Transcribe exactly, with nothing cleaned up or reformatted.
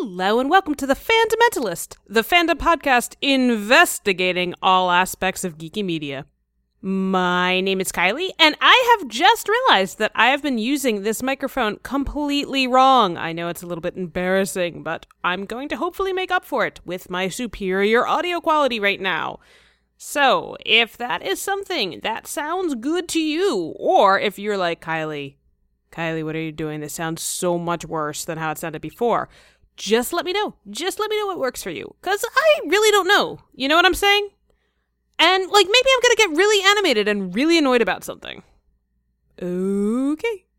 Hello and welcome to The Fandamentalist, the fandom podcast investigating all aspects of geeky media. My name is Kylie, and I have just realized that I have been using this microphone completely wrong. I know it's a little bit embarrassing, but I'm going to hopefully make up for it with my superior audio quality right now. So, if that is something that sounds good to you, or if you're like, Kylie, Kylie, what are you doing? This sounds so much worse than how it sounded before. Just let me know. Just let me know what works for you. Because I really don't know. You know what I'm saying? And, like, maybe I'm going to get really animated and really annoyed about something. Okay.